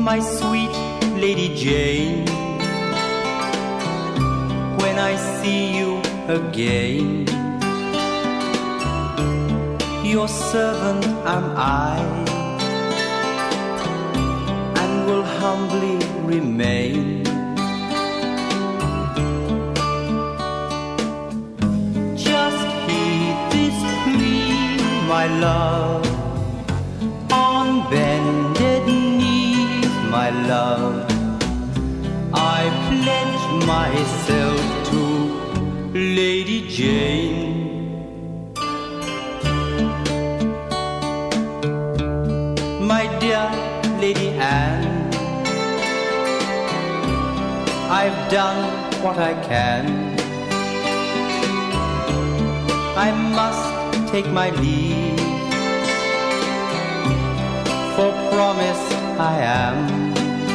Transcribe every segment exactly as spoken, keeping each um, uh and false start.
my sweet Lady Jane, when I see you again, your servant am I, and will humbly remain. Just heed this plea, my love, on bended knees, my love, I pledge myself to Lady Jane. My dear Lady Anne, I've done what I can. I must take my leave, for promised I am.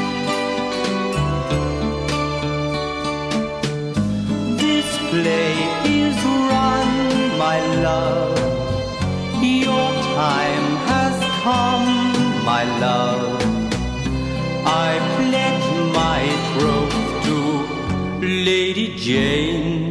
This play is run, my love, your time has come, my love. I pledge my troth to Lady Jane.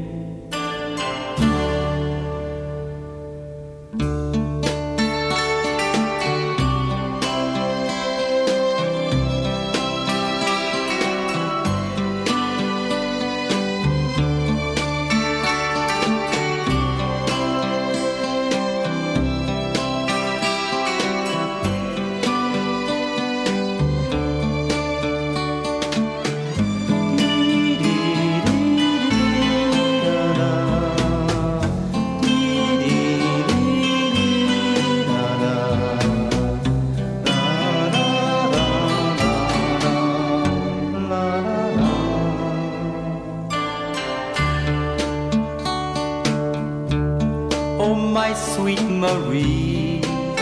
Sweet Marie,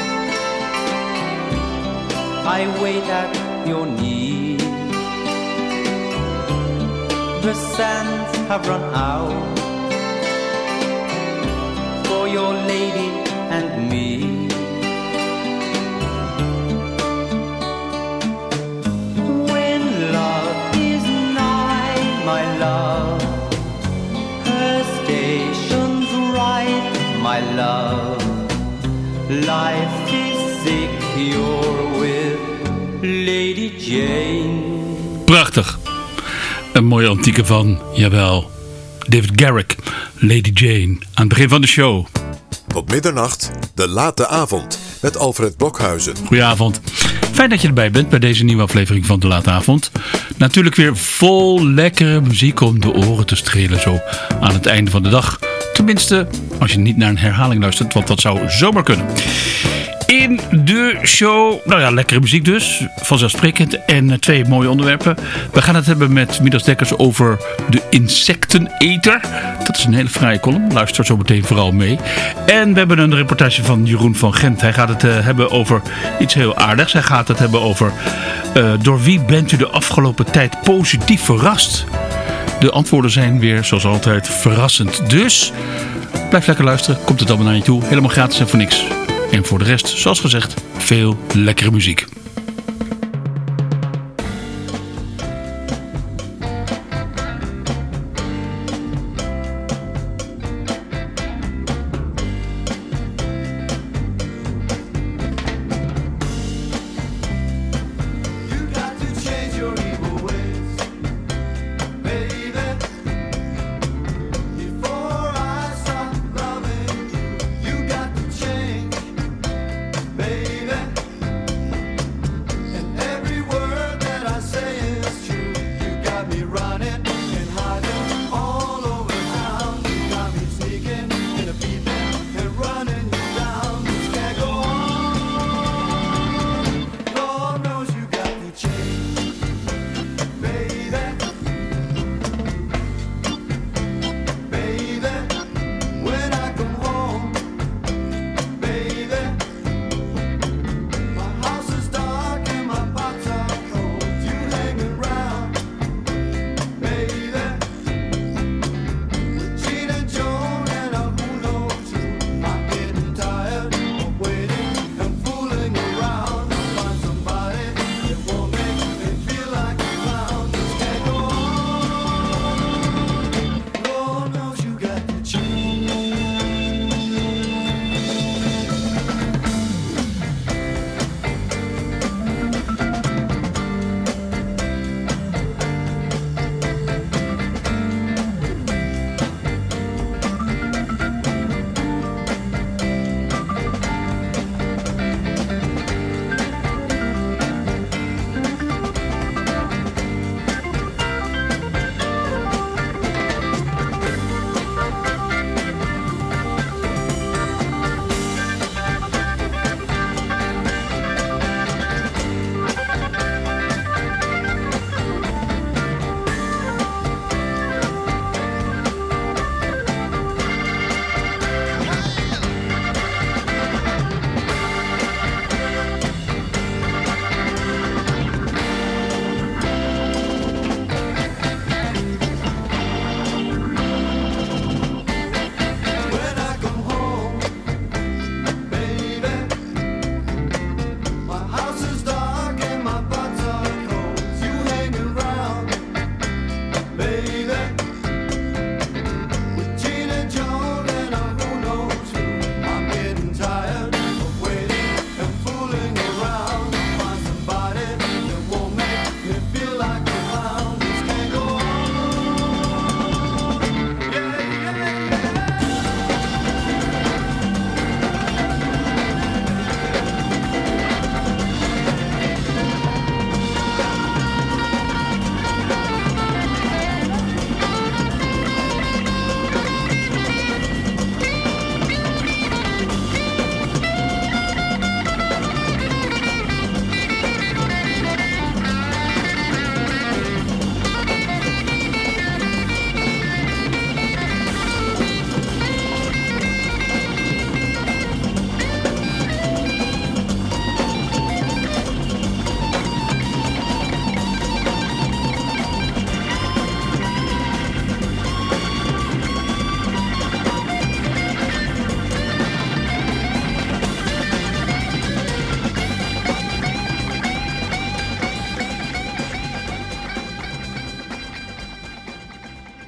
I wait at your knee. The sands have run out for your lady and me. When love is nigh, my love, her station's right, my love. Life is secure with Lady Jane. Prachtig. Een mooie antieke van, jawel, David Garrick, Lady Jane. Aan het begin van de show. Tot middernacht, de late avond, met Alfred Blokhuizen. Goedenavond. Fijn dat je erbij bent bij deze nieuwe aflevering van de late avond. Natuurlijk weer vol lekkere muziek om de oren te strelen zo aan het einde van de dag. Tenminste, als je niet naar een herhaling luistert, want dat zou zomaar kunnen. In de show, nou ja, lekkere muziek dus, vanzelfsprekend. En twee mooie onderwerpen. We gaan het hebben met Midas Dekkers over de insecteneter. Dat is een hele fraaie column, luister zo meteen vooral mee. En we hebben een reportage van Jeroen van Gent. Hij gaat het uh, hebben over iets heel aardigs. Hij gaat het hebben over uh, door wie bent u de afgelopen tijd positief verrast? De antwoorden zijn weer, zoals altijd, verrassend. Dus blijf lekker luisteren. Komt het allemaal naar je toe. Helemaal gratis en voor niks. En voor de rest, zoals gezegd, veel lekkere muziek. Baby,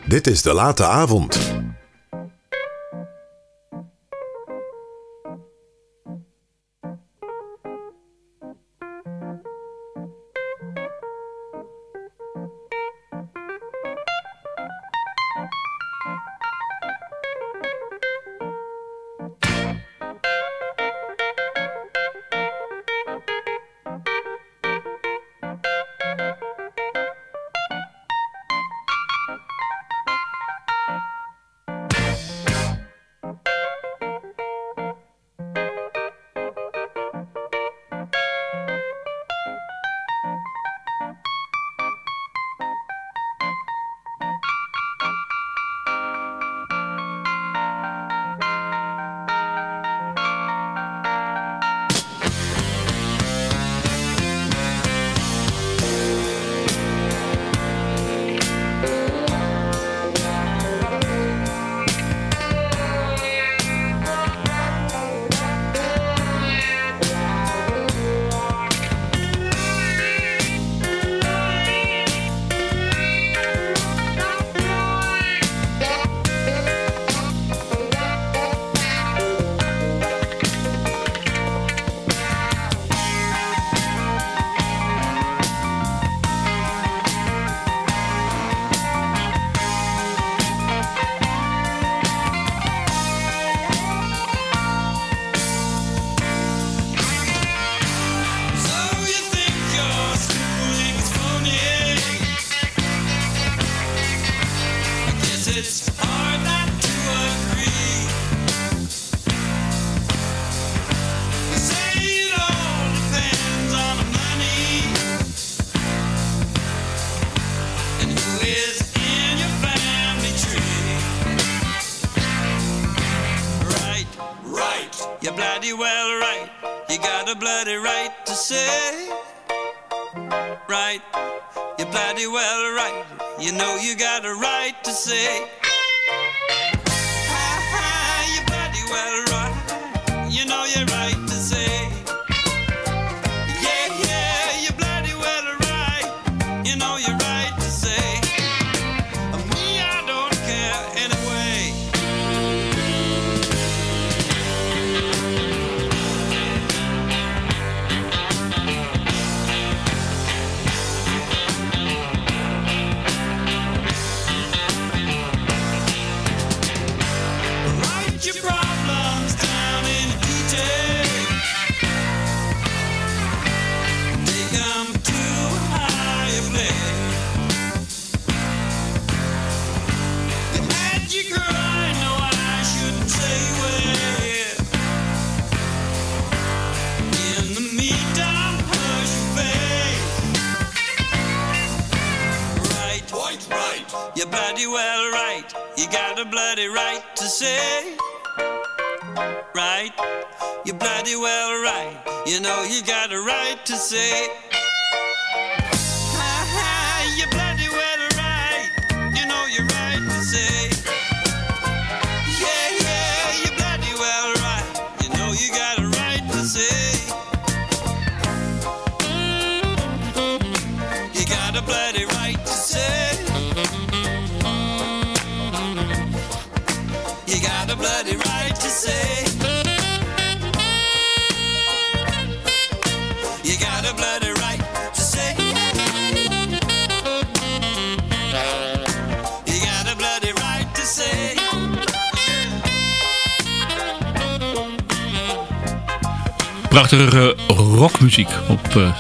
Dit is De Late Avond. Prachtige rockmuziek op uh,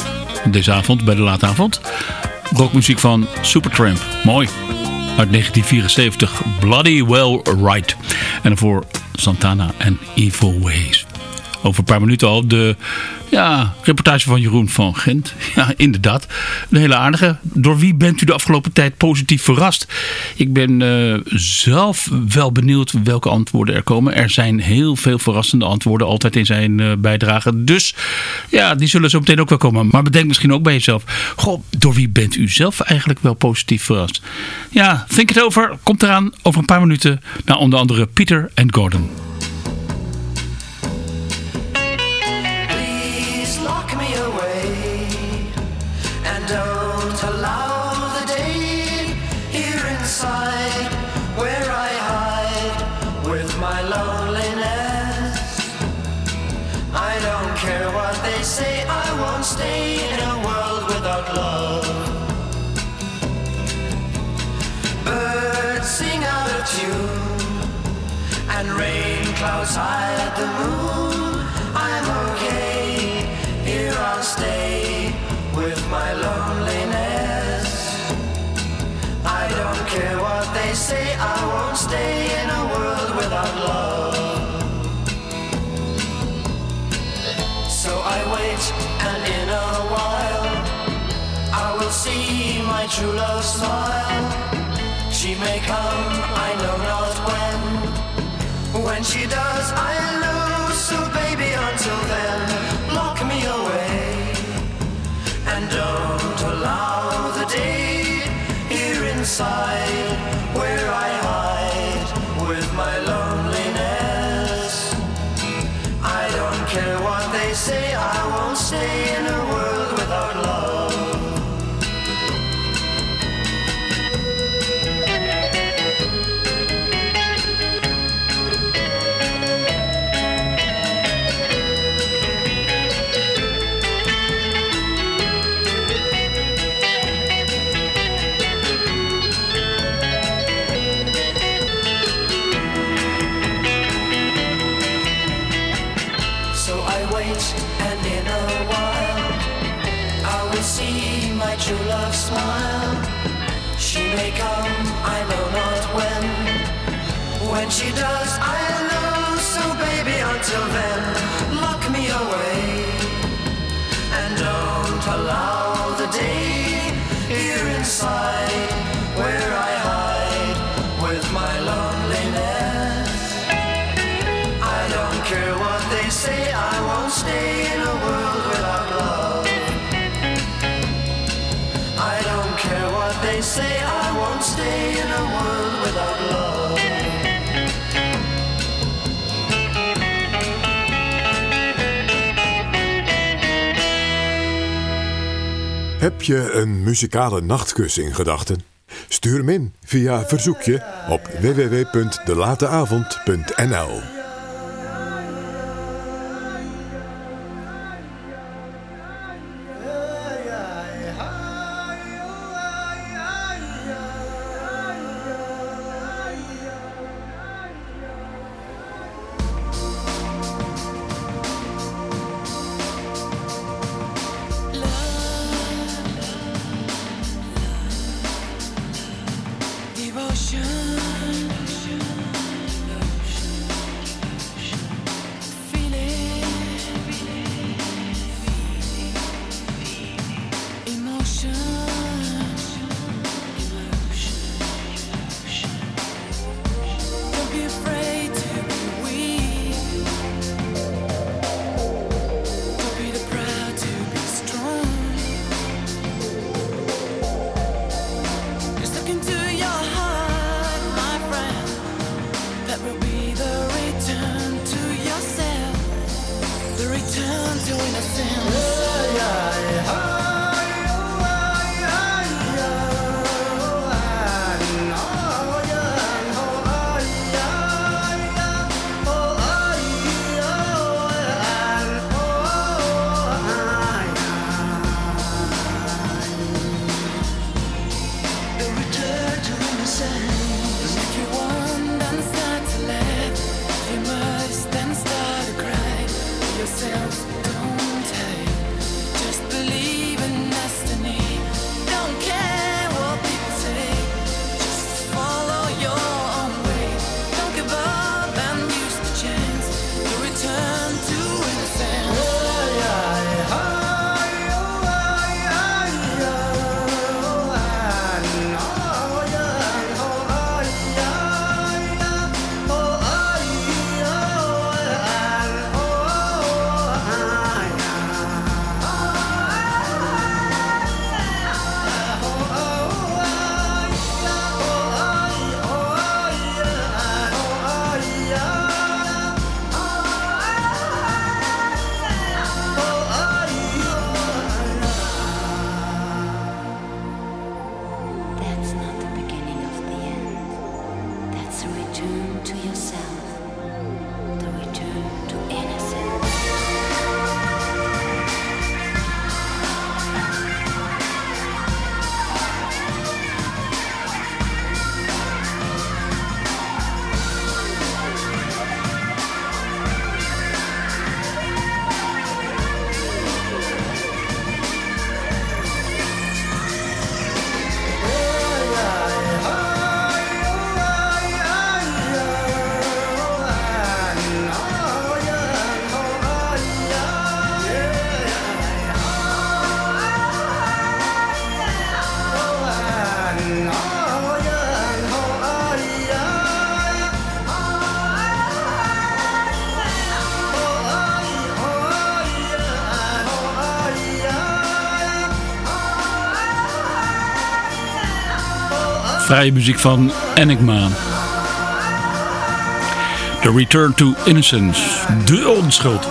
deze avond, bij de late avond. Rockmuziek van Supertramp. Mooi. Uit negentien vierenzeventig. Bloody Well Right. En daarvoor Santana en Evil Ways. Over een paar minuten al de ja, reportage van Jeroen van Gent. Ja, inderdaad. Een hele aardige. Door wie bent u de afgelopen tijd positief verrast? Ik ben uh, zelf wel benieuwd welke antwoorden er komen. Er zijn heel veel verrassende antwoorden altijd in zijn uh, bijdrage. Dus ja, die zullen zo meteen ook wel komen. Maar bedenk misschien ook bij jezelf. Goh, door wie bent u zelf eigenlijk wel positief verrast? Ja, think it over. Komt eraan over een paar minuten. Naar onder andere Peter en Gordon. Don't allow the day here inside rain clouds hide the moon, I'm okay. Here I'll stay with my loneliness. I don't care what they say, I won't stay in a world without love. So I wait, and in a while I will see my true love smile. She may come, I know not when. When she does, I lose. So baby, until then, lock me away, and don't allow the day here inside where I hide with my loneliness. I don't care what they say, I won't stay in a world without love. And in a while I will see my true love smile. She may come, I know not when. When she does, I know. So baby, until then, lock me away, and don't allow the day here inside where I hide with my loneliness. I don't care what they say, I won't stay in a world without love. I don't care what they say, I won't stay in a world without love. Heb je een muzikale nachtkus in gedachten? Stuur hem in via verzoekje op w w w punt de late avond punt n l. Devotion, Fraaie muziek van Enigma. The Return to Innocence. De onschuld.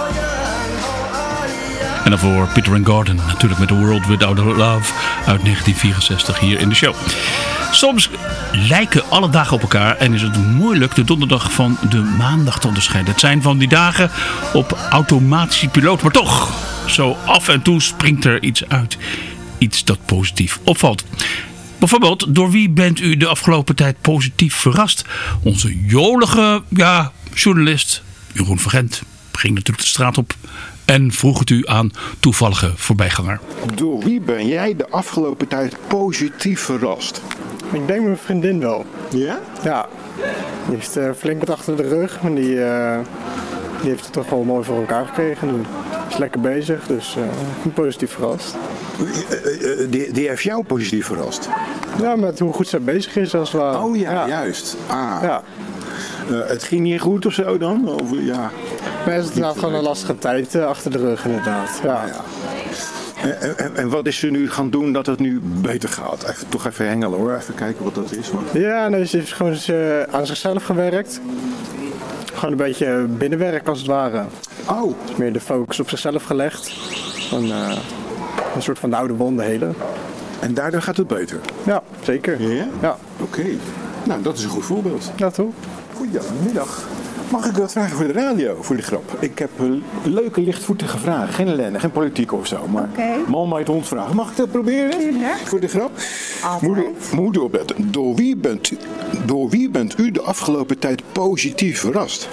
En daarvoor Peter and Gordon. Natuurlijk met The World Without a Love uit negentien vierenzestig hier in de show. Soms lijken alle dagen op elkaar en is het moeilijk de donderdag van de maandag te onderscheiden. Het zijn van die dagen op automatische piloot, maar toch, zo af en toe springt er iets uit. Iets dat positief opvalt. Bijvoorbeeld, door wie bent u de afgelopen tijd positief verrast? Onze jolige ja, journalist Jeroen van Gent ging natuurlijk de straat op en vroeg het u aan toevallige voorbijganger. Door wie ben jij de afgelopen tijd positief verrast? Ik denk mijn vriendin wel. Ja? Ja. Die heeft uh, flink wat achter de rug. Maar die, uh, die heeft het toch wel mooi voor elkaar gekregen. Die is lekker bezig. Dus uh, ik ben positief verrast. Uh, uh, uh, die, die heeft jou positief verrast? Ja, met hoe goed zij bezig is als het ware. Oh ja, ja. juist. Ah. Ja. Uh, het ging niet goed of zo dan? Of, ja. Maar het is inderdaad gewoon een lastige tijd uh, achter de rug inderdaad. Ja. Ah, ja. En, en, en wat is ze nu gaan doen dat het nu beter gaat? Even, toch even hengelen hoor, even kijken wat dat is. Hoor. Ja, nee, ze heeft gewoon ze, aan zichzelf gewerkt. Gewoon een beetje binnenwerk als het ware. Oh. Dus meer de focus op zichzelf gelegd. Van, uh, een soort van de oude wonden helen. En daardoor gaat het beter? Ja, zeker. Ja? Ja. Oké. Okay. Nou, dat is een goed voorbeeld. Ja, toch? Goedemiddag. Mag ik wat vragen voor de radio, voor de grap? Ik heb een leuke, lichtvoetige vragen. Geen ellende, geen politiek of zo. Maar okay. Man maait hond vragen. Mag ik dat proberen? Ja. Voor de grap? Moeder, moeder opletten. Door wie, bent, door wie bent u de afgelopen tijd positief verrast?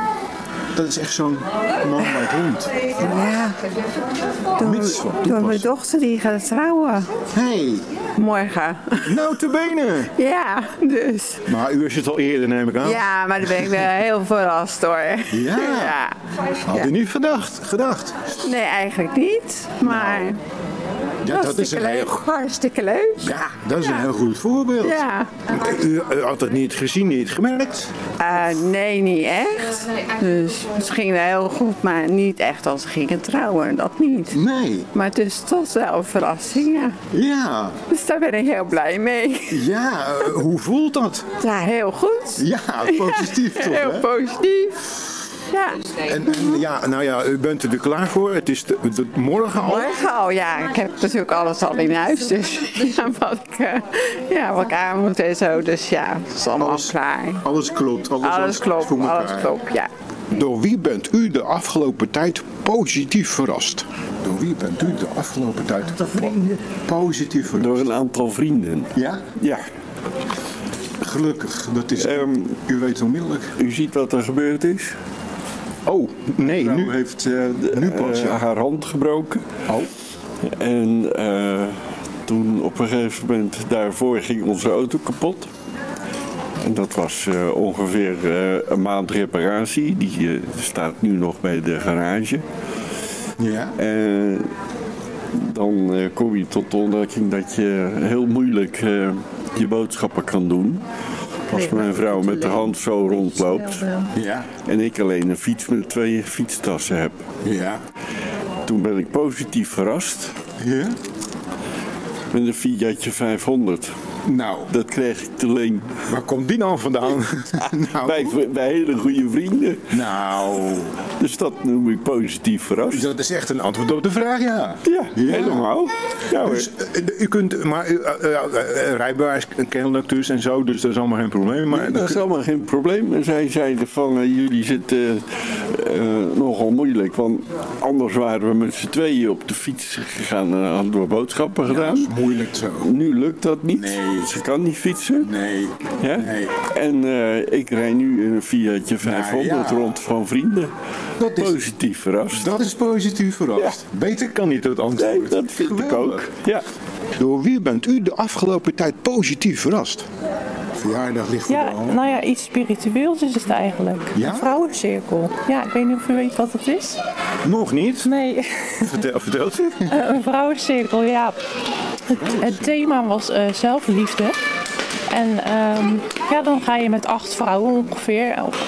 Dat is echt zo'n man maait hond. Ja, door, door mijn dochter die gaat trouwen. Hey. Morgen. Nou, te benen. Ja, dus. Maar u is het al eerder, neem ik aan. Ja, maar daar ben ik wel heel verrast hoor. Ja? Ja. Had u ja. niet gedacht, gedacht? Nee, eigenlijk niet. Maar... Nou. Ja, dat is een leuk. heel... Hartstikke leuk. Ja, dat is ja. een heel goed voorbeeld. Ja. U, u had het niet gezien, niet gemerkt? Uh, nee, niet echt. Dus het ging wel heel goed, maar niet echt als ze gingen trouwen. Dat niet. Nee. Maar het is toch wel een verrassing, ja. Ja. Dus daar ben ik heel blij mee. Ja, uh, hoe voelt dat? Ja, heel goed. Ja, positief toch, heel hè? positief. Ja. En, en ja, nou ja, u bent er klaar voor. Het is de, de, morgen al. Morgen al, ja. Ik heb natuurlijk alles al in huis. Dus ja, wat, ik, uh, ja, wat ik aan moet en zo. Dus ja, het is allemaal alles, klaar. Alles klopt. Alles, alles klopt, voor alles klopt, ja. Door wie bent u de afgelopen tijd positief verrast? Door wie bent u de afgelopen tijd positief verrast? Door een aantal vrienden. Ja? Ja. Gelukkig, dat is, um, u weet onmiddellijk. U ziet wat er gebeurd is? Oh, nee, nou, nu heeft uh, de, nu pas, uh, ja. haar hand gebroken. Oh. En uh, toen op een gegeven moment daarvoor ging onze auto kapot. En dat was uh, ongeveer uh, een maand reparatie. Die uh, staat nu nog bij de garage. Ja. En dan uh, kom je tot de ontdekking dat je heel moeilijk uh, je boodschappen kan doen. Als mijn vrouw met de hand zo rondloopt. Ja. En ik alleen een fiets met twee fietstassen heb. Ja. Toen ben ik positief verrast. Ja. Met een Fiatje vijfhonderd. Nou. Dat kreeg ik te leen. Waar komt die nou vandaan? nou. bij, bij hele goede vrienden. Nou. Dus dat noem ik positief verrast. Dat is echt een antwoord op de vraag, ja. Ja, ja. helemaal. Ja, dus, uh, u kunt, maar uh, uh, uh, rijbewijs kennelijk dus en zo, dus dat is allemaal geen probleem. Maar nee, dat is allemaal geen probleem. En zij zeiden van, uh, jullie zitten uh, nogal moeilijk, want anders waren we met z'n tweeën op de fiets gegaan en hadden we boodschappen gedaan. Ja, dat is moeilijk zo. Nu lukt dat niet. Nee. Ze kan niet fietsen. Nee. Ja? Nee. En uh, ik rijd nu in een Fiatje vijfhonderd nou, ja. rond van vrienden. Dat is, positief verrast. Dat is positief verrast. Ja. Beter kan niet het antwoord. Nee, dat vind Geweldig. ik ook. Ja. Door wie bent u de afgelopen tijd positief verrast? Verjaardag ligt voor ja, de hand. Nou ja, iets spiritueels is het eigenlijk. Ja? Een vrouwencirkel. Ja, ik weet niet of u weet wat het is. Nog niet? Nee. Vertel, vertelt u? Een vrouwencirkel, ja. Het, het thema was uh, zelfliefde. En um, ja, dan ga je met acht vrouwen ongeveer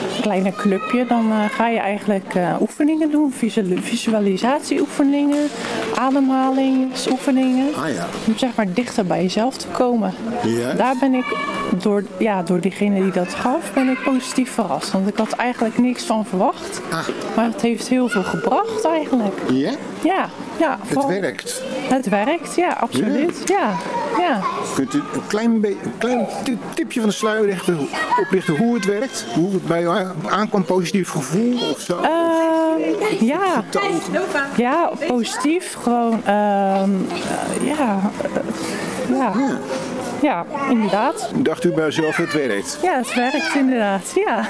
kleine clubje. Dan uh, ga je eigenlijk uh, oefeningen doen. Visual- visualisatieoefeningen, ademhalingsoefeningen. Ah ja. Om zeg maar dichter bij jezelf te komen. Ja. Daar ben ik door, ja, door diegene die dat gaf, ben ik positief verrast. Want ik had eigenlijk niks van verwacht. Ah. Maar het heeft heel veel gebracht eigenlijk. Ja? Ja. ja Het vooral, werkt. Het werkt, ja, absoluut. Ja. Ja. Ja. Kunt u een klein, be- een klein t- tipje van de sluier richten, oplichten hoe het werkt? Hoe het bij jou aankwam, positief gevoel of zo? Uh, ja. ja, positief. Gewoon, uh, uh, ja. Uh, ja. ja. Ja, inderdaad. Dacht u bij uzelf, het werkt? Ja, het werkt inderdaad, ja.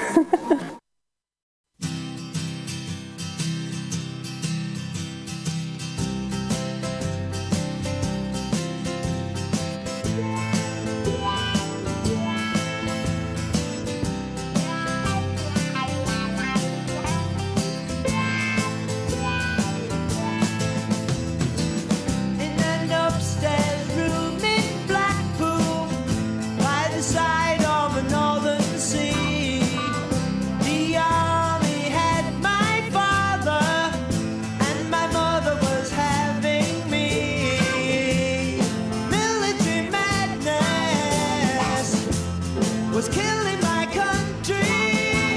Side of a northern sea, the army had my father, and my mother was having me. Military madness was killing my country.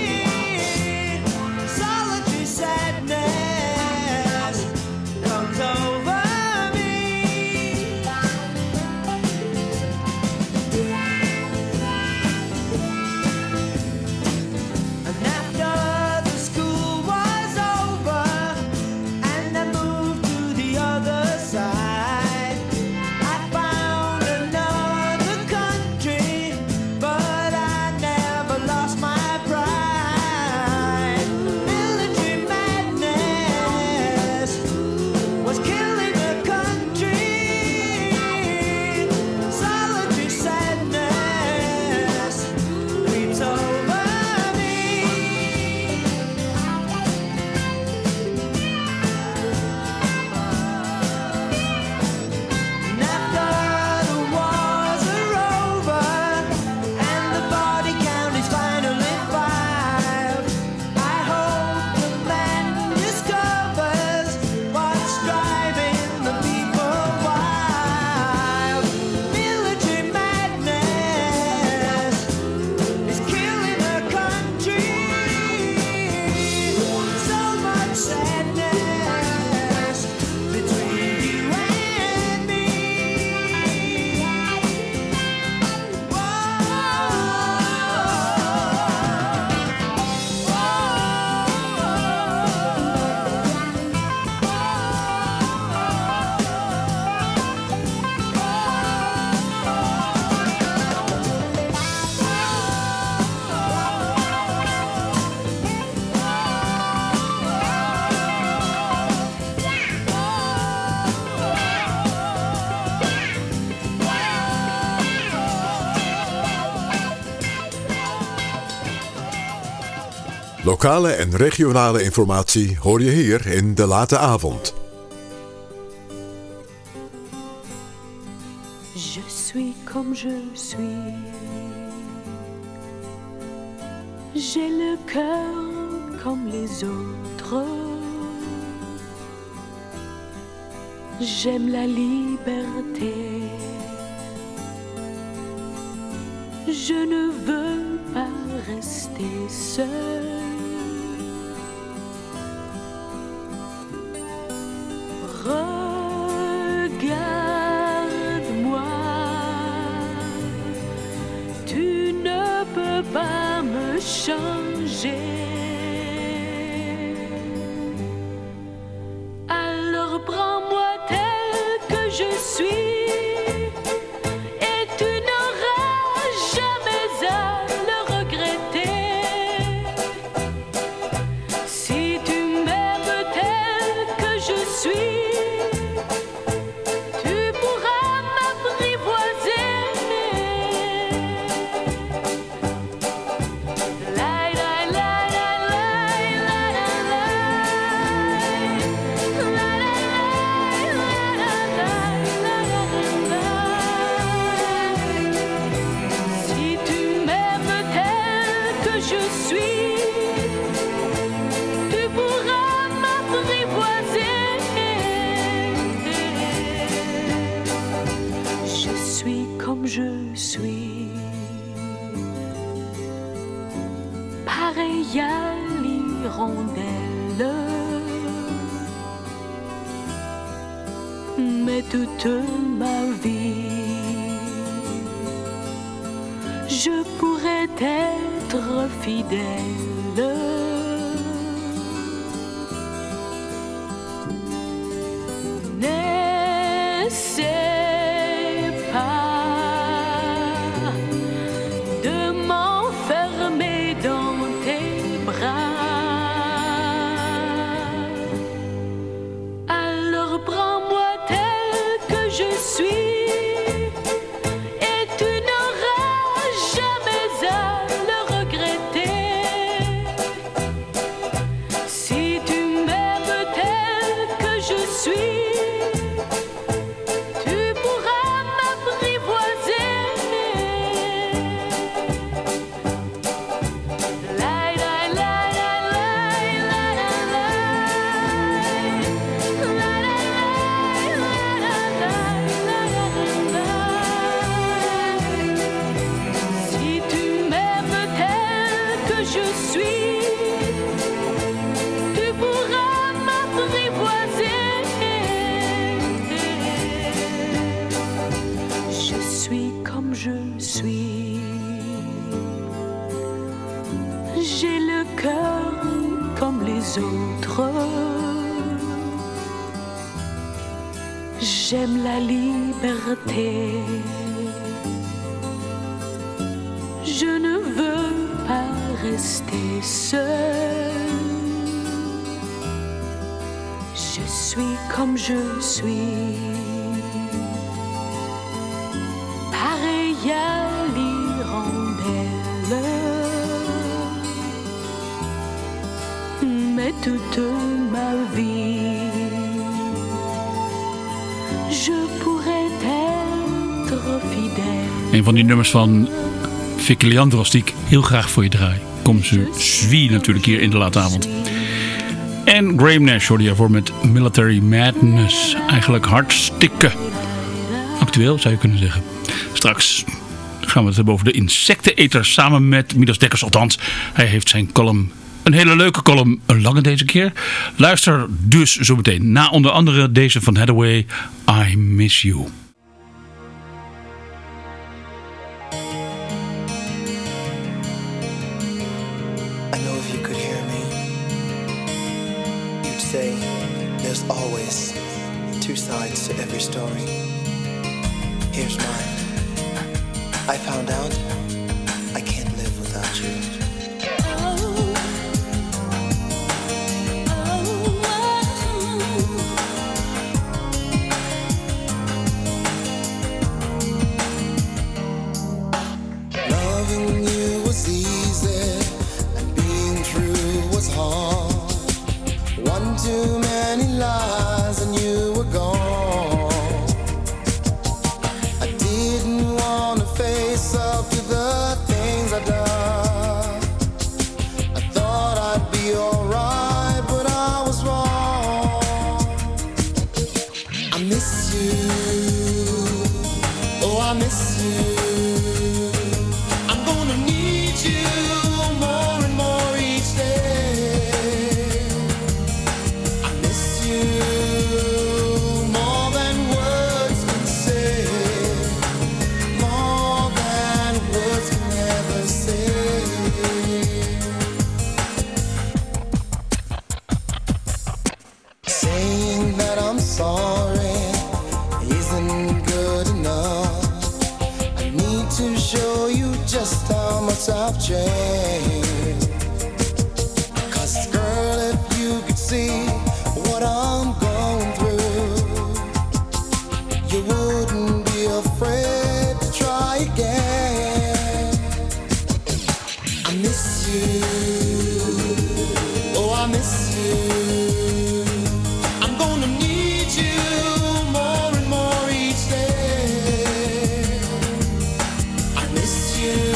Solitary sadness comes over. Lokale en regionale informatie hoor je hier in De Late Avond. Je suis comme je suis. J'ai le cœur comme les autres. J'aime la liberté. Je ne veux pas rester seule. Regarde-moi, tu ne peux pas me changer. Alors prends-moi tel que je suis. comme je suis, pareil à l'hirondelle, mais toute ma vie, je pourrais être fidèle. N'essaie pas de m'enfermer dans tes bras. Alors prends-moi tel que je suis et tu n'auras jamais à le regretter. Si tu m'aimes tel que je suis, j'ai le cœur comme les autres. J'aime la liberté. Je ne veux pas rester seule. Je suis comme je suis, pareil à l'hirondelle. Mais toute ma vie, je pourrais être fidèle. Een van die nummers van Vicky Leandros die ik heel graag voor je draai. Kom ze zwie natuurlijk hier in de late avond. En Graham Nash hoorde je ervoor met Military Madness. Eigenlijk hartstikke actueel zou je kunnen zeggen. Straks gaan we het hebben over de insecteneters samen met Midas Dekkers. Althans, hij heeft zijn column. Een hele leuke column, een lange deze keer. Luister dus zo meteen na onder andere deze van Hathaway, I Miss You. I know if you could hear me, you'd say there's always two sides to every story. Here's mine. I found out I can't live without you. Too many lies and you were gone. I didn't want to face up to the things I'd done. I thought I'd be alright, but I was wrong. I miss you, oh I miss you. I'm gonna need you more and more each day. I've changed. 'Cause girl, if you could see what I'm going through, you wouldn't be afraid to try again. I miss you, oh I miss you. I'm gonna need you more and more each day. I miss you.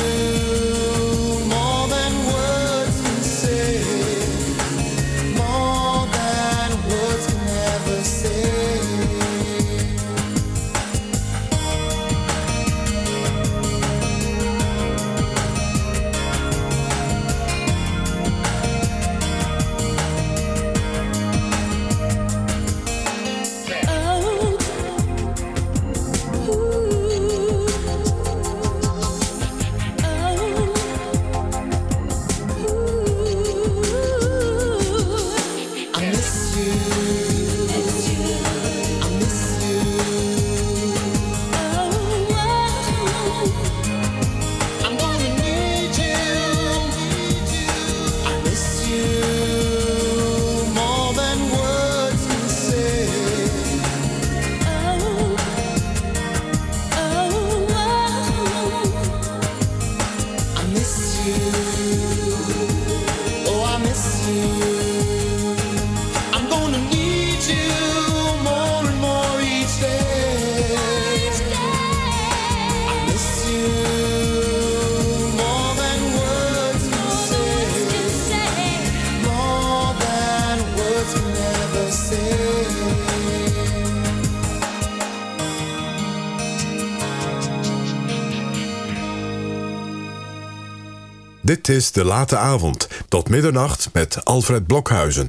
Dit is De Late Avond, tot middernacht met Alfred Blokhuizen.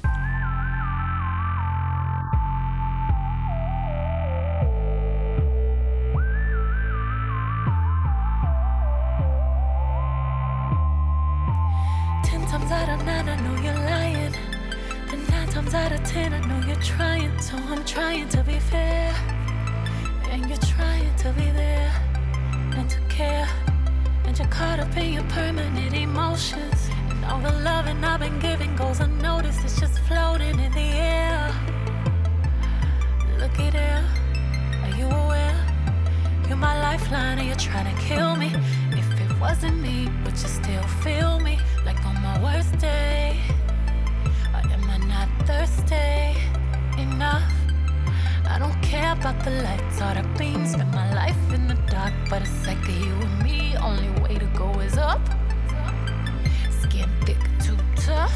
Ten times out of nine, I know you're lying. And nine times out of ten, I know you're trying. So I'm trying to be fair. And you're trying to be there and to care. And you're caught up in your permanent emotions. And all the loving I've been giving goes unnoticed. It's just floating in the air. Looky there, are you aware? You're my lifeline and you're trying to kill me. If it wasn't me, would you still feel me? Like on my worst day? Or am I not thirsty enough? I don't care about the lights or the beams. Spend my life in the dark, but it's like you and me. Only way to go is up. Skin thick, too tough.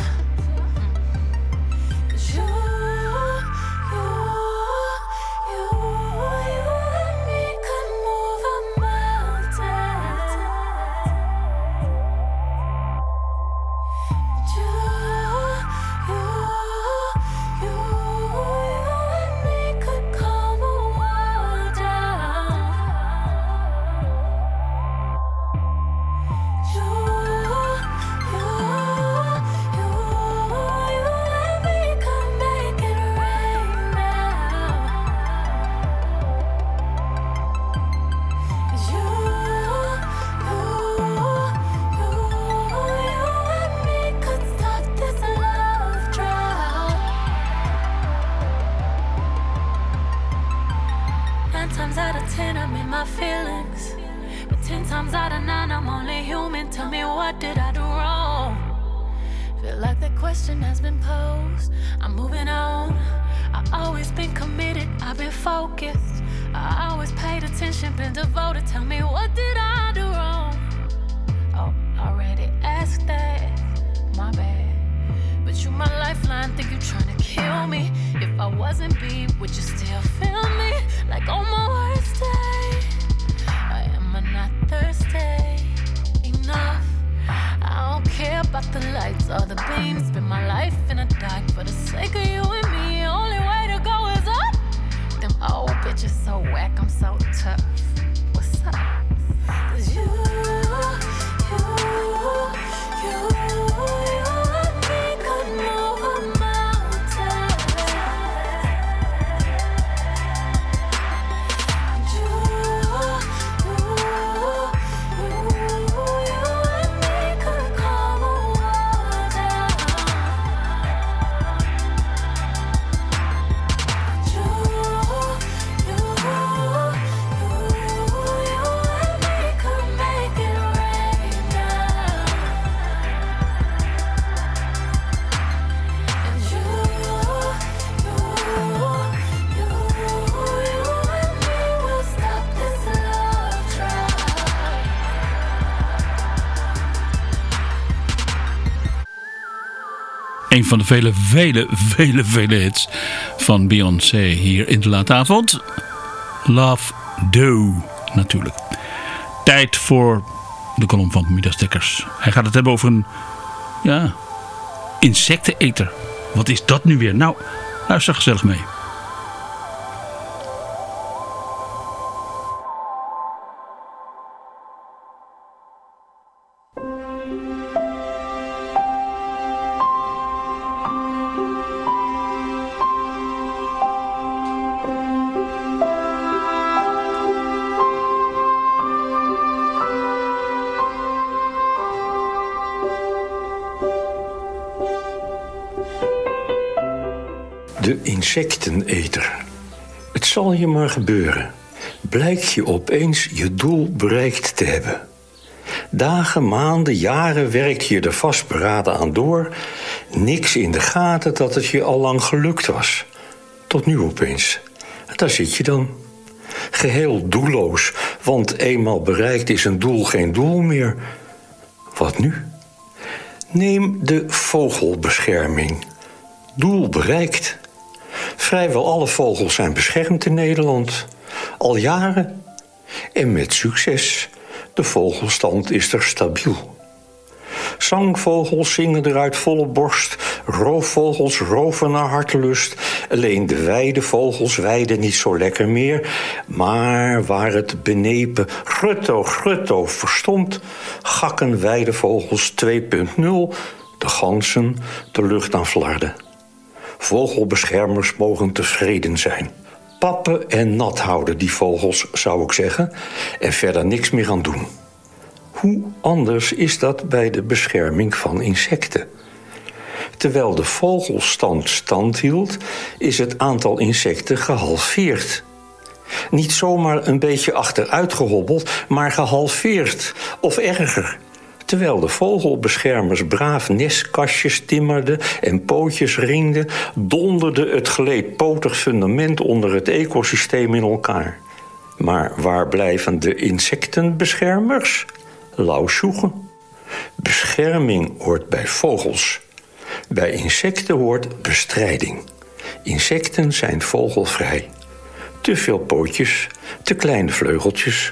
Cause you, you, you, you and me could move a mountain. You, you, you, you and me could calm a world down. You, you, you, you and me could make it rain now. 'Cause you, you, you, you and me could stop this love drought. Nine times out of ten, I'm in my feelings. But ten times out of nine, I'm only human. Tell me, what did I do wrong? Feel like the question has been posed. I'm moving on. I've always been committed. I've been focused. I always paid attention, been devoted. Tell me, what did I do wrong? Oh, already asked that. My bad. But you my lifeline, think you tryna kill me. If I wasn't beat, would you still feel me? Like on my worst day? Or am I not thirsty enough? I don't care about the lights or the beams. Spend my life in the dark for the sake of you and me. Only way to go is up. Them old bitches so whack, I'm so tough. What's up? 'Cause you, you, you, you and me could move a mountain. You, you, you, you and me could calm a world down. You, you, you, you and me could make it rain now. And you, you, you, you and me will stop this love drought. Een van de vele, vele, vele, vele hits van Beyoncé hier in De Late Avond. Love Do, natuurlijk. Tijd voor de kolom van Midas Dekkers. Hij gaat het hebben over een, ja, insecteneter. Wat is dat nu weer? Nou, luister gezellig mee. De insecteneter. Het zal je maar gebeuren. Blijkt je opeens je doel bereikt te hebben. Dagen, maanden, jaren werk je er vastberaden aan door. Niks in de gaten dat het je al lang gelukt was. Tot nu opeens. Daar zit je dan. Geheel doelloos, want eenmaal bereikt is een doel geen doel meer. Wat nu? Neem de vogelbescherming. Doel bereikt. Vrijwel alle vogels zijn beschermd in Nederland. Al jaren. En met succes. De vogelstand is er stabiel. Zangvogels zingen er uit volle borst. Roofvogels roven naar hartelust. Alleen de weidevogels weiden niet zo lekker meer. Maar waar het benepen grutto, grutto verstomt, gakken weidevogels twee punt nul de ganzen de lucht aan flarden. Vogelbeschermers mogen tevreden zijn. Pappen en nat houden die vogels, zou ik zeggen, en verder niks meer aan doen. Hoe anders is dat bij de bescherming van insecten? Terwijl de vogelstand stand hield, is het aantal insecten gehalveerd. Niet zomaar een beetje achteruit gehobbeld, maar gehalveerd of erger. Terwijl de vogelbeschermers braaf nestkastjes timmerden en pootjes ringden, donderde het geleedpotig fundament onder het ecosysteem in elkaar. Maar waar blijven de insectenbeschermers? Lausjoegen. Bescherming hoort bij vogels. Bij insecten hoort bestrijding. Insecten zijn vogelvrij. Te veel pootjes, te kleine vleugeltjes.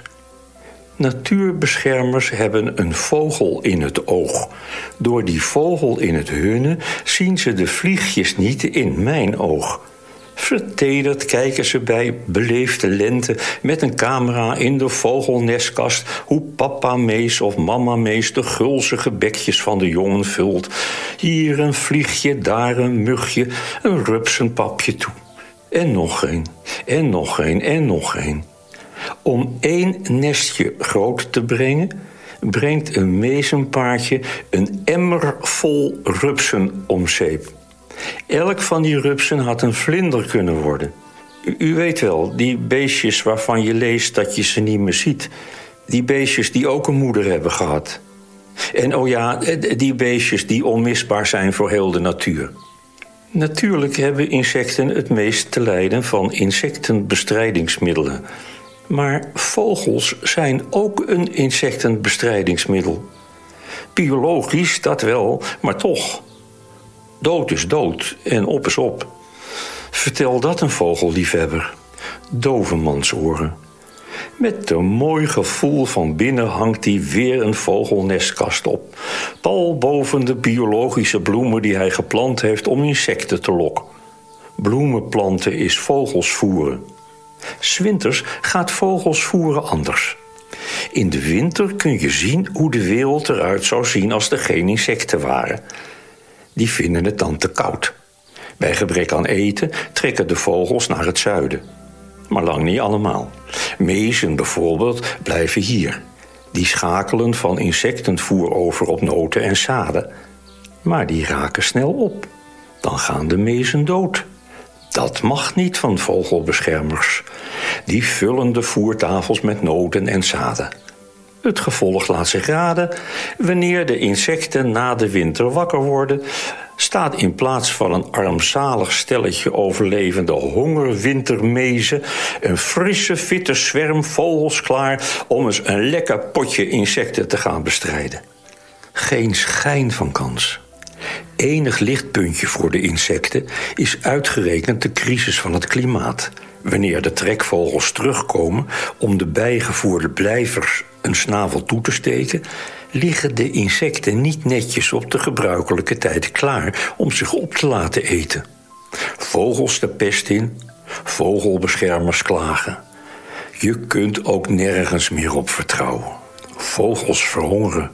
Natuurbeschermers hebben een vogel in het oog. Door die vogel in het hunne zien ze de vliegjes niet in mijn oog. Vertederd kijken ze bij beleefde lente met een camera in de vogelnestkast hoe papa Mees of mama Mees de gulzige bekjes van de jongen vult. Hier een vliegje, daar een mugje, een rupsenpapje toe. En nog een, en nog een, en nog een. Om één nestje groot te brengen, brengt een mezenpaardje een emmer vol rupsen om zeep. Elk van die rupsen had een vlinder kunnen worden. U, u weet wel, die beestjes waarvan je leest dat je ze niet meer ziet. Die beestjes die ook een moeder hebben gehad. En oh ja, die beestjes die onmisbaar zijn voor heel de natuur. Natuurlijk hebben insecten het meest te lijden van insectenbestrijdingsmiddelen. Maar vogels zijn ook een insectenbestrijdingsmiddel. Biologisch dat wel, maar toch. Dood is dood en op is op. Vertel dat een vogelliefhebber. Dovenmansoren. Met een mooi gevoel van binnen hangt hij weer een vogelnestkast op. Pal boven de biologische bloemen die hij geplant heeft om insecten te lokken. Bloemen planten is vogels voeren. 'S Winters gaat vogels voeren anders. In de winter kun je zien hoe de wereld eruit zou zien als er geen insecten waren. Die vinden het dan te koud. Bij gebrek aan eten trekken de vogels naar het zuiden. Maar lang niet allemaal. Mezen bijvoorbeeld blijven hier. Die schakelen van insectenvoer over op noten en zaden. Maar die raken snel op. Dan gaan de mezen dood. Dat mag niet van vogelbeschermers. Die vullen de voertafels met noten en zaden. Het gevolg laat zich raden. Wanneer de insecten na de winter wakker worden, staat in plaats van een armzalig stelletje overlevende hongerwintermezen een frisse, fitte zwerm vogels klaar om eens een lekker potje insecten te gaan bestrijden. Geen schijn van kans. Enig lichtpuntje voor de insecten is uitgerekend de crisis van het klimaat. Wanneer de trekvogels terugkomen om de bijgevoerde blijvers een snavel toe te steken, liggen de insecten niet netjes op de gebruikelijke tijd klaar om zich op te laten eten. Vogels de pest in, vogelbeschermers klagen. Je kunt ook nergens meer op vertrouwen. Vogels verhongeren.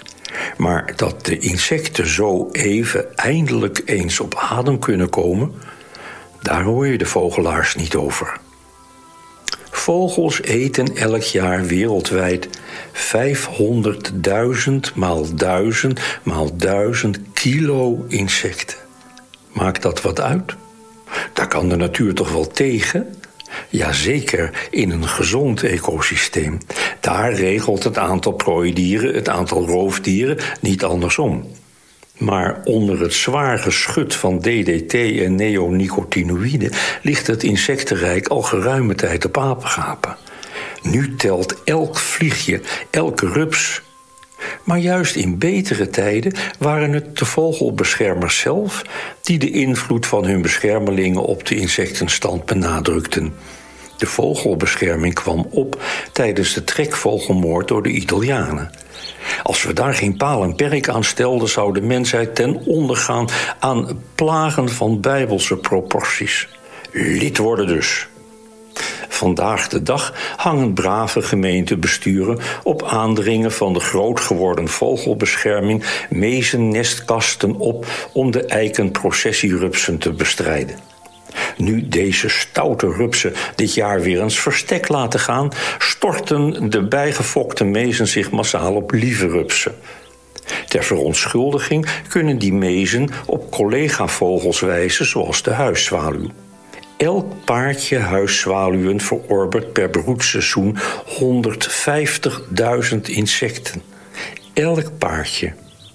Maar dat de insecten zo even eindelijk eens op adem kunnen komen, daar hoor je de vogelaars niet over. Vogels eten elk jaar wereldwijd vijfhonderdduizend maal duizend maal duizend kilo insecten. Maakt dat wat uit? Daar kan de natuur toch wel tegen? Jazeker, in een gezond ecosysteem. Daar regelt het aantal prooidieren het aantal roofdieren niet andersom. Maar onder het zwaar geschut van D D T en neonicotinoïden ligt het insectenrijk al geruime tijd op apengapen. Nu telt elk vliegje, elke rups. Maar juist in betere tijden waren het de vogelbeschermers zelf die de invloed van hun beschermelingen op de insectenstand benadrukten. De vogelbescherming kwam op tijdens de trekvogelmoord door de Italianen. Als we daar geen paal en perk aan stelden, zou de mensheid ten onder gaan aan plagen van bijbelse proporties. Lid worden dus. Vandaag de dag hangen brave gemeentebesturen op aandringen van de groot geworden vogelbescherming mezennestkasten op om de eikenprocessierupsen te bestrijden. Nu deze stoute rupsen dit jaar weer eens verstek laten gaan, storten de bijgefokte mezen zich massaal op lieve rupsen. Ter verontschuldiging kunnen die mezen op collega-vogels wijzen, zoals de huiszwaluw. Elk paardje huiszwaluwen verorbert per broedseizoen honderdvijftigduizend insecten. Elk paardje.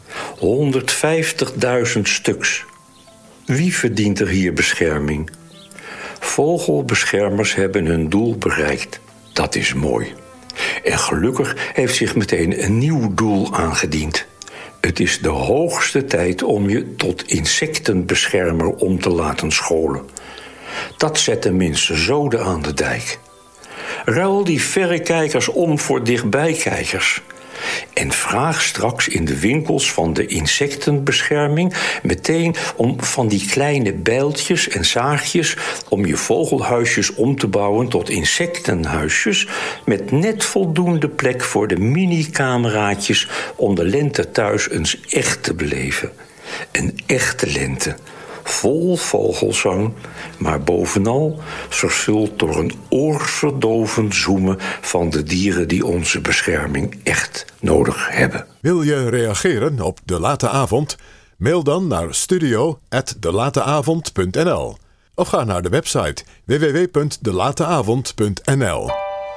honderdvijftigduizend stuks. Wie verdient er hier bescherming? Vogelbeschermers hebben hun doel bereikt. Dat is mooi. En gelukkig heeft zich meteen een nieuw doel aangediend. Het is de hoogste tijd om je tot insectenbeschermer om te laten scholen. Dat zet tenminste zoden aan de dijk. Ruil die verrekijkers om voor dichtbijkijkers. En vraag straks in de winkels van de insectenbescherming meteen om van die kleine bijltjes en zaagjes om je vogelhuisjes om te bouwen tot insectenhuisjes met net voldoende plek voor de mini-cameraatjes om de lente thuis eens echt te beleven. Een echte lente. Vol vogelzang, maar bovenal vervuld door een oorverdovend zoemen van de dieren die onze bescherming echt nodig hebben. Wil je reageren op De Late Avond? Mail dan naar studio at delateavond punt n l of ga naar de website w w w punt delateavond punt n l.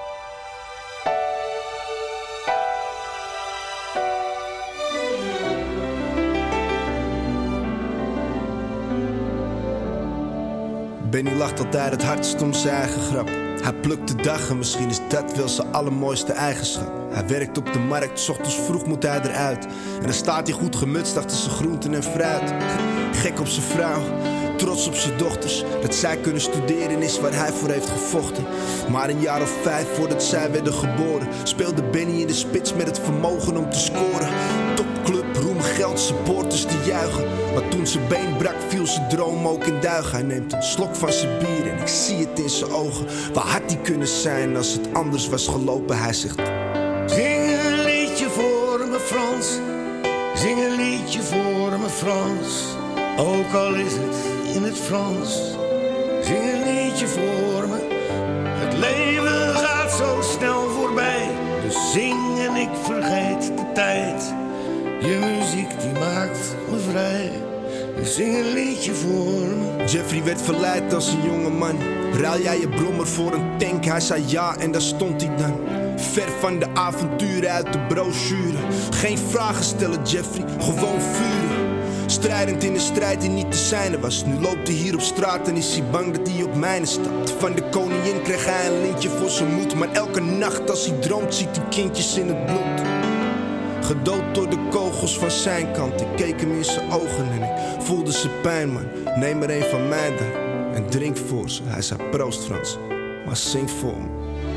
Benny lacht altijd het hardst om zijn eigen grap. Hij plukt de dag en misschien is dat wel zijn allermooiste eigenschap. Hij werkt op de markt, 's ochtends vroeg moet hij eruit. En dan staat hij goed gemutst achter zijn groenten en fruit. Gek op zijn vrouw, trots op zijn dochters. Dat zij kunnen studeren is waar hij voor heeft gevochten. Maar een jaar of vijf voordat zij werden geboren speelde Benny in de spits met het vermogen om te scoren. Topclub, roem, geld, supporters die juichen. Maar toen zijn been brak viel zijn droom ook in duigen. Hij neemt een slok van zijn bier en ik zie het in zijn ogen. Waar had hij kunnen zijn als het anders was gelopen? Hij zegt: zing een liedje voor me Frans, zing een liedje voor me Frans. Ook al is het in het Frans, zing een liedje voor me. Het leven gaat zo snel voorbij, dus zing en ik vergeet de tijd. Je muziek die maakt me vrij, dus zing een liedje voor me. Jeffrey werd verleid als een jonge man. Ruil jij je brommer voor een tank? Hij zei ja en daar stond hij dan. Ver van de avonturen uit de brochure. Geen vragen stellen Jeffrey, gewoon vuren. Strijdend in een strijd die niet te zijne was. Nu loopt hij hier op straat en is hij bang dat hij op mijnen stapt. Van de koningin kreeg hij een lintje voor zijn moed. Maar elke nacht als hij droomt ziet hij kindjes in het bloed. Gedood door de kogels van zijn kant. Ik keek hem in zijn ogen en ik voelde zijn pijn, man. Neem er een van mij dan en drink voor ze. Hij zei proost Frans, maar zing voor me.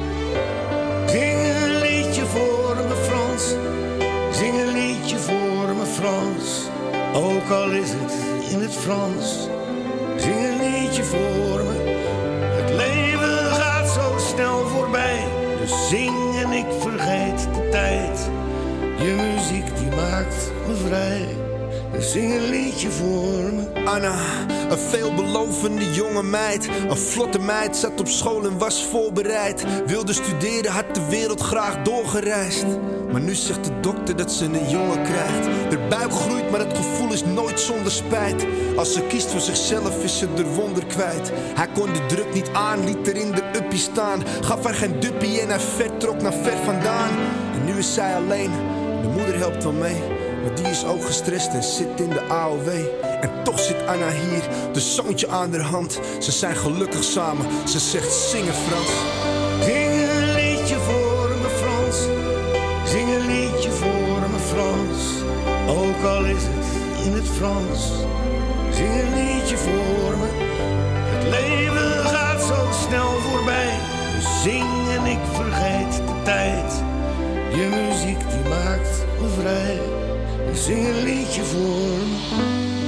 Zing een liedje voor me Frans, zing een liedje voor me Frans. Ook al is het in het Frans, zing een liedje voor me. Het leven gaat zo snel voorbij, dus zing en ik vergeet de tijd. Je muziek die maakt me vrij, dus zing een liedje voor me. Anna, een veelbelovende jonge meid. Een vlotte meid, zat op school en was voorbereid. Wilde studeren, had de wereld graag doorgereisd. Maar nu zegt de dokter dat ze een jongen krijgt. De buik groeit, maar het gevoel is nooit zonder spijt. Als ze kiest voor zichzelf is ze er wonder kwijt. Hij kon de druk niet aan, liet er in de uppie staan. Gaf haar geen duppie en hij vertrok naar ver vandaan. En nu is zij alleen, de moeder helpt wel mee. Maar die is ook gestrest en zit in de A O W. En toch zit Anna hier, de zoontje aan haar hand. Ze zijn gelukkig samen, ze zegt zingen Frans. Zing een liedje voor me Frans, zing een liedje voor me Frans. Ook al is het in het Frans, zing een liedje voor me. Het leven gaat zo snel voorbij, tijd. Je muziek die maakt me vrij. Zing een liedje voor me.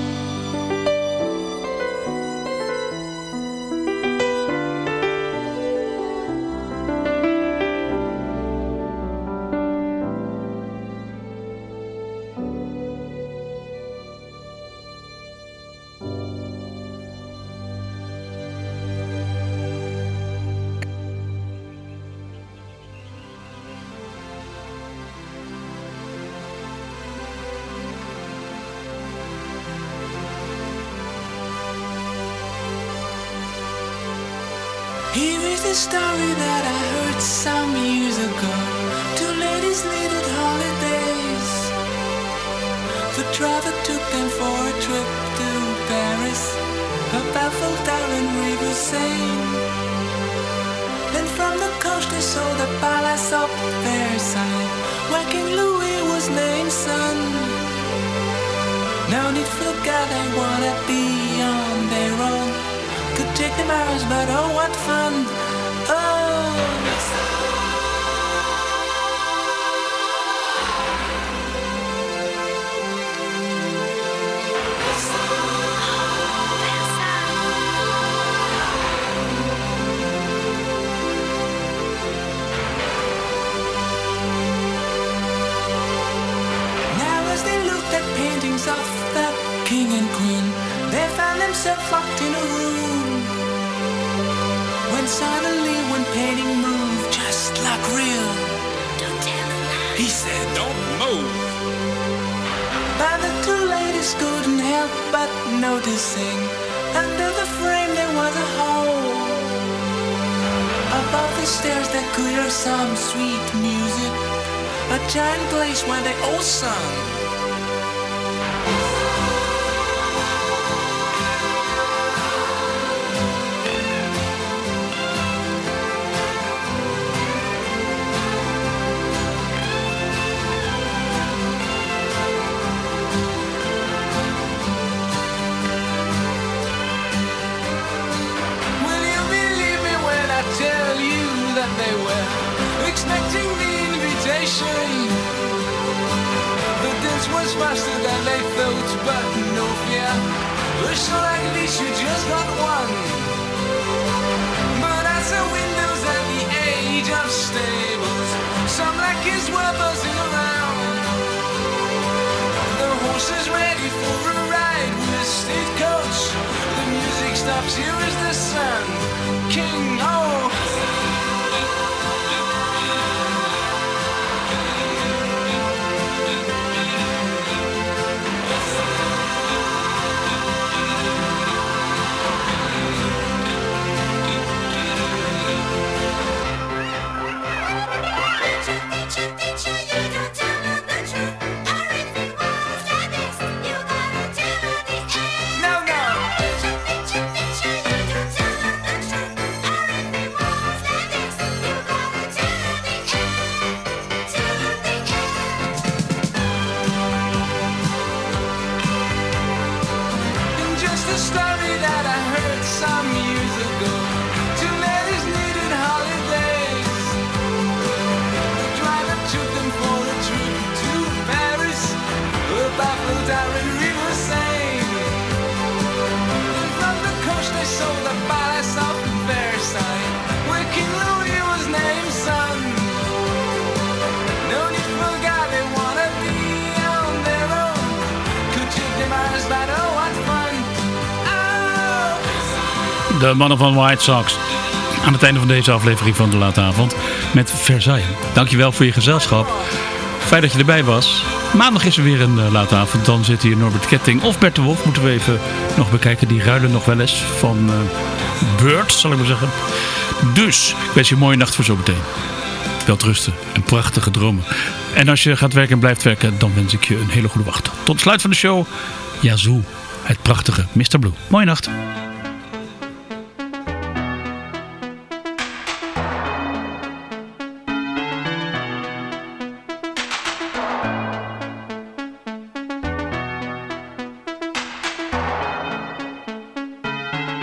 Here is the story that I heard some years ago. Two ladies needed holidays. The driver took them for a trip to Paris. A baffled Darren River Seine. Then from the coast they saw the palace of Versailles, where King Louis was named son. No need for God, they wanna be on their own. Could take them hours, but oh, what fun! Oh! Now as they looked at paintings of the king and queen, they found themselves locked in a room. When suddenly one painting moved just like real. Don't tell a lie. He said, don't move. But the two ladies couldn't help but noticing under the frame there was a hole. Above the stairs they could hear some sweet music, a giant place where they all sung. They were expecting the invitation. The dance was faster than they thought, but no fear. So like this, you just got one. But as the windows at the age of stables, some like his were buzzing around. The horse is ready for a ride with a state coach. The music stops, here is the sun. King, oh. De mannen van White Sox. Aan het einde van deze aflevering van De Late Avond met Versailles. Dankjewel voor je gezelschap. Fijn dat je erbij was. Maandag is er weer een uh, Late Avond. Dan zit hier Norbert Ketting of Bert de Wolf. Moeten we even nog bekijken. Die ruilen nog wel eens van uh, Beurt, zal ik maar zeggen. Dus, ik wens je een mooie nacht voor zometeen. Welterusten en prachtige dromen. En als je gaat werken en blijft werken, dan wens ik je een hele goede wacht. Tot sluit van de show. Yazoo, het prachtige mister Blue. Mooie nacht.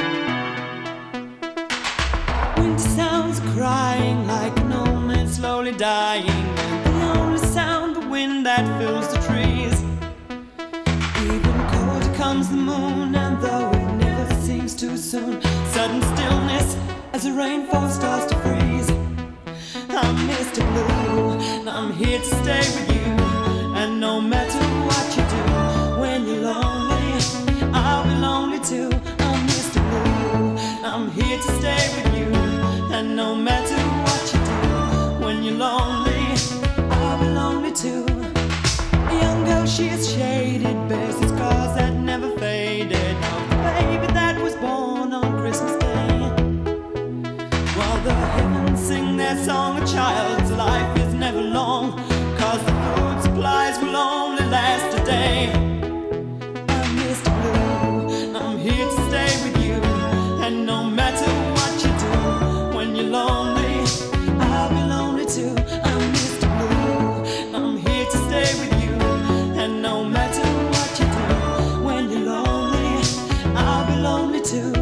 Wind sounds crying like an old man slowly only dying, the only sound, the wind that fills the trees. Even colder comes the moon, and though it never seems too soon, sudden stillness as the rainfall starts to freeze. I'm Mister Blue, and I'm here to stay with you. And no matter what you do, when you're lonely, I'll be lonely too. I'm Mister Blue, I'm here to stay with you. And no matter what you do, when you're lonely, I'll be lonely too. A young girl, she is shaded, bears the scars that never faded, of the baby that was born on Christmas Day. While the heavens sing their song, a child's life is never long, 'cause the food supplies will only last a day. I'm Mister Blue, I'm here to stay with you. And no matter what you do, when you're lonely, I'll be lonely too. I'm Mister Blue, I'm here to stay with you. And no matter what you do, when you're lonely, I'll be lonely too.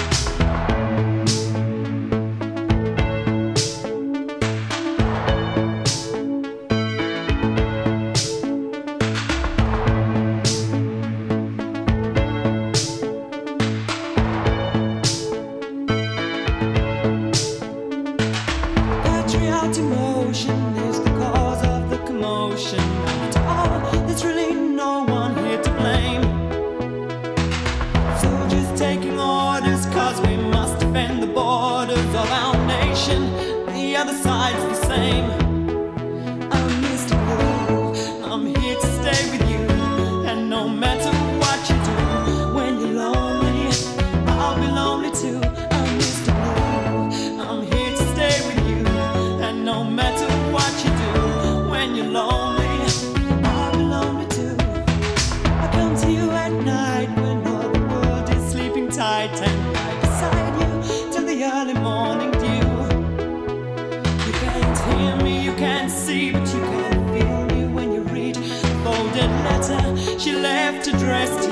Patriotic emotion is the cause of the commotion. After all, there's really no one here to blame. Soldiers taking orders, 'cause we must defend the borders of our nation. The other side's the same. I'm Mister Blue, I'm here to stay with you. And no matter what you do, when you're lonely, I'll be lonely too. I'm Mister Blue, I'm here to stay with you. And no matter what you do, when you're lonely, I'll be lonely too. I come to you at night when all the world is sleeping tight, and right beside you till the early morning dew. You can't hear me, you can't see, but you can feel me when you read the folded letter she left addressed to